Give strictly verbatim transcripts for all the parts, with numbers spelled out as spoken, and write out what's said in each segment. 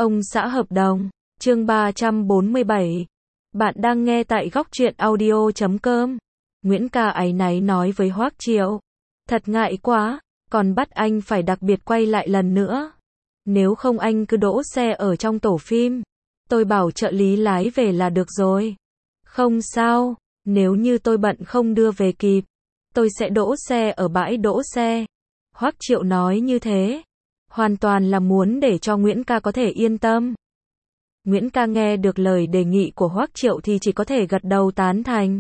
Ông xã hợp đồng, chương ba trăm bốn mươi bảy. Bạn đang nghe tại góc truyện audio chấm com. Nguyễn Ca áy náy nói với Hoắc Triệu. Thật ngại quá, còn bắt anh phải đặc biệt quay lại lần nữa. Nếu không anh cứ đỗ xe ở trong tổ phim. Tôi bảo trợ lý lái về là được rồi. Không sao, nếu như tôi bận không đưa về kịp, tôi sẽ đỗ xe ở bãi đỗ xe. Hoắc Triệu nói như thế, hoàn toàn là muốn để cho Nguyễn Ca có thể yên tâm. Nguyễn Ca nghe được lời đề nghị của Hoắc Triệu thì chỉ có thể gật đầu tán thành.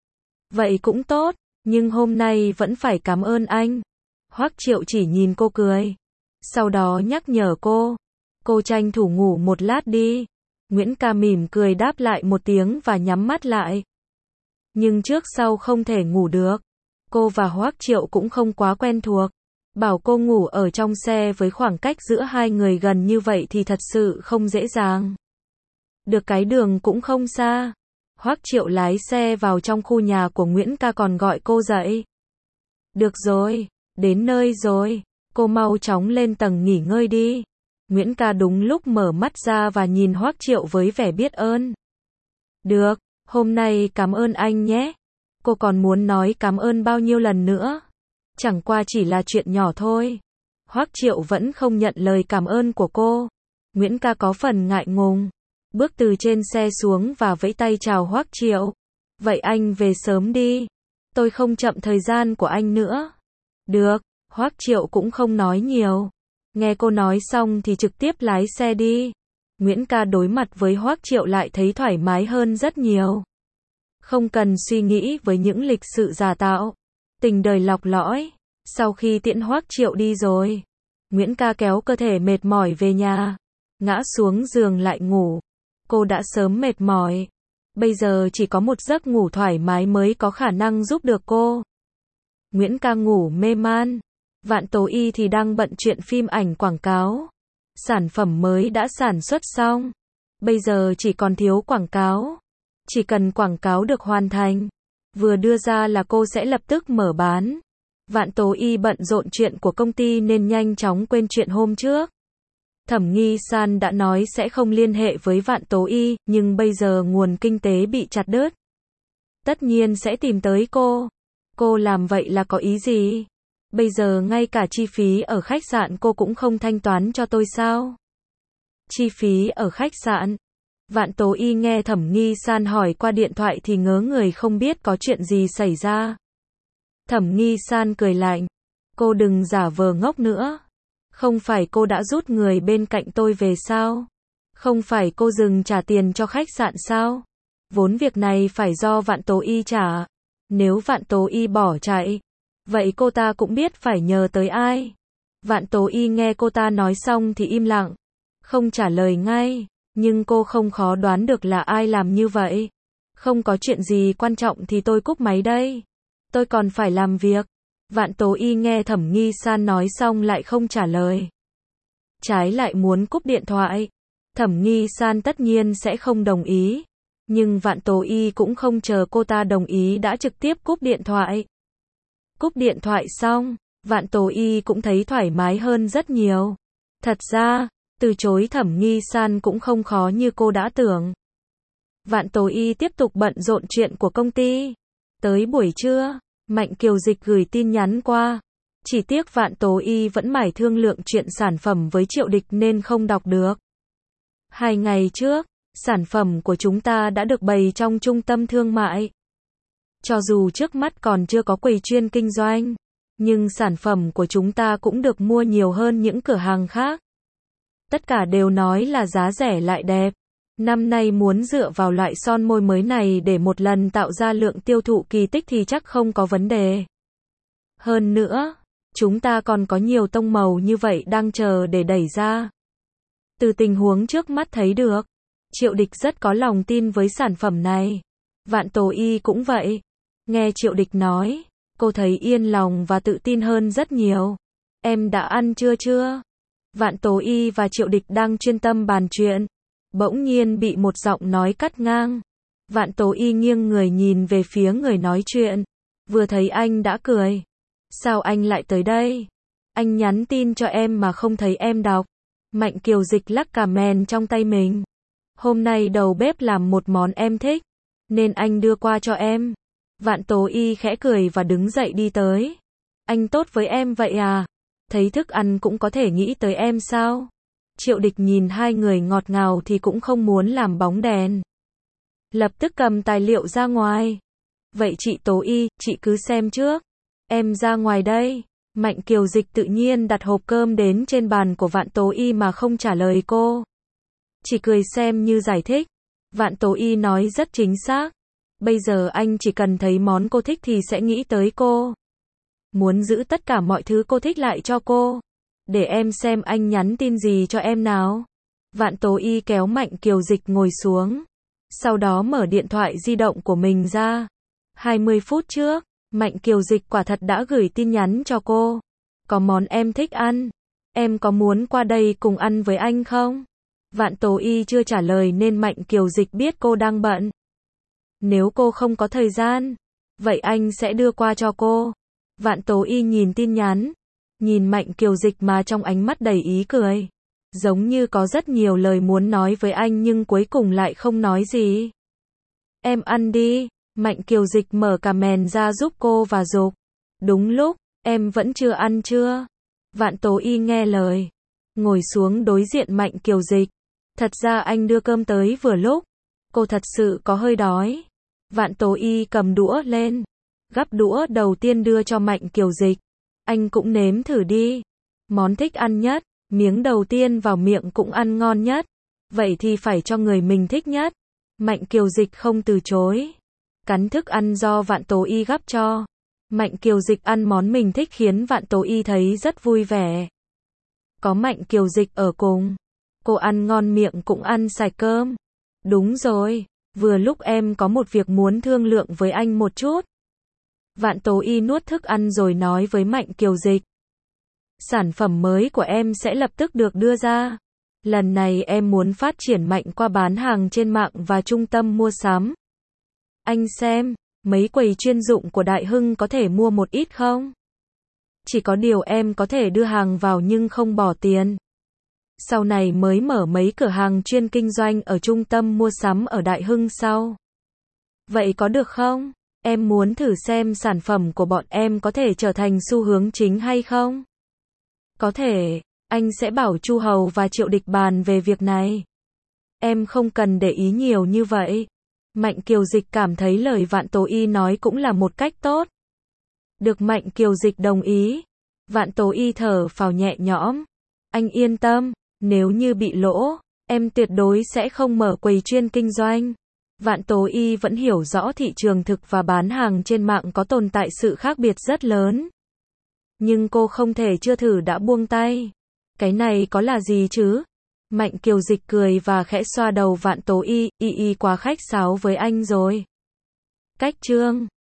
Vậy cũng tốt, nhưng hôm nay vẫn phải cảm ơn anh. Hoắc Triệu chỉ nhìn cô cười. Sau đó nhắc nhở cô. Cô tranh thủ ngủ một lát đi. Nguyễn Ca mỉm cười đáp lại một tiếng và nhắm mắt lại. Nhưng trước sau không thể ngủ được. Cô và Hoắc Triệu cũng không quá quen thuộc. Bảo cô ngủ ở trong xe với khoảng cách giữa hai người gần như vậy thì thật sự không dễ dàng. Được cái đường cũng không xa. Hoắc Triệu lái xe vào trong khu nhà của Nguyễn Ca còn gọi cô dậy. Được rồi, đến nơi rồi, cô mau chóng lên tầng nghỉ ngơi đi. Nguyễn Ca đúng lúc mở mắt ra và nhìn Hoắc Triệu với vẻ biết ơn. Được, hôm nay cảm ơn anh nhé. Cô còn muốn nói cảm ơn bao nhiêu lần nữa. Chẳng qua chỉ là chuyện nhỏ thôi. Hoắc Triệu vẫn không nhận lời cảm ơn của cô. Nguyễn Ca có phần ngại ngùng, bước từ trên xe xuống và vẫy tay chào Hoắc Triệu. Vậy anh về sớm đi. Tôi không chậm thời gian của anh nữa. Được, Hoắc Triệu cũng không nói nhiều. Nghe cô nói xong thì trực tiếp lái xe đi. Nguyễn Ca đối mặt với Hoắc Triệu lại thấy thoải mái hơn rất nhiều. Không cần suy nghĩ với những lịch sự giả tạo, tình đời lọc lõi. Sau khi tiễn Hoắc Triệu đi rồi, Nguyễn Ca kéo cơ thể mệt mỏi về nhà, ngã xuống giường lại ngủ. Cô đã sớm mệt mỏi, bây giờ chỉ có một giấc ngủ thoải mái mới có khả năng giúp được cô. Nguyễn Ca ngủ mê man. Vạn Tố Y thì đang bận chuyện phim ảnh quảng cáo. Sản phẩm mới đã sản xuất xong, bây giờ chỉ còn thiếu quảng cáo. Chỉ cần quảng cáo được hoàn thành, vừa đưa ra là cô sẽ lập tức mở bán. Vạn Tố Y bận rộn chuyện của công ty nên nhanh chóng quên chuyện hôm trước. Thẩm Nghi San đã nói sẽ không liên hệ với Vạn Tố Y, nhưng bây giờ nguồn kinh tế bị chặt đứt. Tất nhiên sẽ tìm tới cô. Cô làm vậy là có ý gì? Bây giờ ngay cả chi phí ở khách sạn cô cũng không thanh toán cho tôi sao? Chi phí ở khách sạn? Vạn Tố Y nghe Thẩm Nghi San hỏi qua điện thoại thì ngớ người không biết có chuyện gì xảy ra. Thẩm Nghi San cười lạnh. Cô đừng giả vờ ngốc nữa. Không phải cô đã rút người bên cạnh tôi về sao? Không phải cô dừng trả tiền cho khách sạn sao? Vốn việc này phải do Vạn Tố Y trả. Nếu Vạn Tố Y bỏ chạy, vậy cô ta cũng biết phải nhờ tới ai. Vạn Tố Y nghe cô ta nói xong thì im lặng, không trả lời ngay, nhưng cô không khó đoán được là ai làm như vậy. Không có chuyện gì quan trọng thì tôi cúp máy đây. Tôi còn phải làm việc. Vạn Tố Y nghe Thẩm Nghi San nói xong lại không trả lời. Trái lại muốn cúp điện thoại. Thẩm Nghi San tất nhiên sẽ không đồng ý. Nhưng Vạn Tố Y cũng không chờ cô ta đồng ý đã trực tiếp cúp điện thoại. Cúp điện thoại xong, Vạn Tố Y cũng thấy thoải mái hơn rất nhiều. Thật ra, từ chối Thẩm Nghi San cũng không khó như cô đã tưởng. Vạn Tố Y tiếp tục bận rộn chuyện của công ty. Tới buổi trưa, Mạnh Kiều Dịch gửi tin nhắn qua. Chỉ tiếc Vạn Tố Y vẫn mải thương lượng chuyện sản phẩm với Triệu Địch nên không đọc được. Hai ngày trước, sản phẩm của chúng ta đã được bày trong trung tâm thương mại. Cho dù trước mắt còn chưa có quầy chuyên kinh doanh, nhưng sản phẩm của chúng ta cũng được mua nhiều hơn những cửa hàng khác. Tất cả đều nói là giá rẻ lại đẹp. Năm nay muốn dựa vào loại son môi mới này để một lần tạo ra lượng tiêu thụ kỳ tích thì chắc không có vấn đề. Hơn nữa, chúng ta còn có nhiều tông màu như vậy đang chờ để đẩy ra. Từ tình huống trước mắt thấy được, Triệu Địch rất có lòng tin với sản phẩm này. Vạn Tố Y cũng vậy. Nghe Triệu Địch nói, cô thấy yên lòng và tự tin hơn rất nhiều. Em đã ăn trưa chưa? Vạn Tố Y và Triệu Địch đang chuyên tâm bàn chuyện. Bỗng nhiên bị một giọng nói cắt ngang. Vạn Tố Y nghiêng người nhìn về phía người nói chuyện. Vừa thấy anh đã cười. Sao anh lại tới đây? Anh nhắn tin cho em mà không thấy em đọc. Mạnh Kiều Dịch lắc cà mèn trong tay mình. Hôm nay đầu bếp làm một món em thích, nên anh đưa qua cho em. Vạn Tố Y khẽ cười và đứng dậy đi tới. Anh tốt với em vậy à? Thấy thức ăn cũng có thể nghĩ tới em sao? Triệu Địch nhìn hai người ngọt ngào thì cũng không muốn làm bóng đèn. Lập tức cầm tài liệu ra ngoài. Vậy chị Tố Y, chị cứ xem trước. Em ra ngoài đây. Mạnh Kiều Dịch tự nhiên đặt hộp cơm đến trên bàn của Vạn Tố Y mà không trả lời cô. Chỉ cười xem như giải thích. Vạn Tố Y nói rất chính xác. Bây giờ anh chỉ cần thấy món cô thích thì sẽ nghĩ tới cô. Muốn giữ tất cả mọi thứ cô thích lại cho cô. Để em xem anh nhắn tin gì cho em nào. Vạn Tố Y kéo Mạnh Kiều Dịch ngồi xuống. Sau đó mở điện thoại di động của mình ra. hai mươi phút trước, Mạnh Kiều Dịch quả thật đã gửi tin nhắn cho cô. Có món em thích ăn. Em có muốn qua đây cùng ăn với anh không? Vạn Tố Y chưa trả lời nên Mạnh Kiều Dịch biết cô đang bận. Nếu cô không có thời gian, vậy anh sẽ đưa qua cho cô. Vạn Tố Y nhìn tin nhắn, nhìn Mạnh Kiều Dịch mà trong ánh mắt đầy ý cười. Giống như có rất nhiều lời muốn nói với anh nhưng cuối cùng lại không nói gì. Em ăn đi. Mạnh Kiều Dịch mở cà mèn ra giúp cô và dục. Đúng lúc, em vẫn chưa ăn chưa? Vạn Tố Y nghe lời, ngồi xuống đối diện Mạnh Kiều Dịch. Thật ra anh đưa cơm tới vừa lúc. Cô thật sự có hơi đói. Vạn Tố Y cầm đũa lên, gắp đũa đầu tiên đưa cho Mạnh Kiều Dịch. Anh cũng nếm thử đi. Món thích ăn nhất, miếng đầu tiên vào miệng cũng ăn ngon nhất. Vậy thì phải cho người mình thích nhất. Mạnh Kiều Dịch không từ chối. Cắn thức ăn do Vạn Tố Y gắp cho. Mạnh Kiều Dịch ăn món mình thích khiến Vạn Tố Y thấy rất vui vẻ. Có Mạnh Kiều Dịch ở cùng, cô ăn ngon miệng cũng ăn sạch cơm. Đúng rồi, vừa lúc em có một việc muốn thương lượng với anh một chút. Vạn Tố Y nuốt thức ăn rồi nói với Mạnh Kiều Dịch. Sản phẩm mới của em sẽ lập tức được đưa ra. Lần này em muốn phát triển mạnh qua bán hàng trên mạng và trung tâm mua sắm. Anh xem, mấy quầy chuyên dụng của Đại Hưng có thể mua một ít không? Chỉ có điều em có thể đưa hàng vào nhưng không bỏ tiền. Sau này mới mở mấy cửa hàng chuyên kinh doanh ở trung tâm mua sắm ở Đại Hưng sau. Vậy có được không? Em muốn thử xem sản phẩm của bọn em có thể trở thành xu hướng chính hay không? Có thể, anh sẽ bảo Chu Hầu và Triệu Địch bàn về việc này. Em không cần để ý nhiều như vậy. Mạnh Kiều Dịch cảm thấy lời Vạn Tố Y nói cũng là một cách tốt. Được Mạnh Kiều Dịch đồng ý. Vạn Tố Y thở phào nhẹ nhõm. Anh yên tâm, nếu như bị lỗ, em tuyệt đối sẽ không mở quầy chuyên kinh doanh. Vạn Tố Y vẫn hiểu rõ thị trường thực và bán hàng trên mạng có tồn tại sự khác biệt rất lớn. Nhưng cô không thể chưa thử đã buông tay. Cái này có là gì chứ? Mạnh Kiều Dịch cười và khẽ xoa đầu Vạn Tố Y, y y quá khách sáo với anh rồi. Cách chương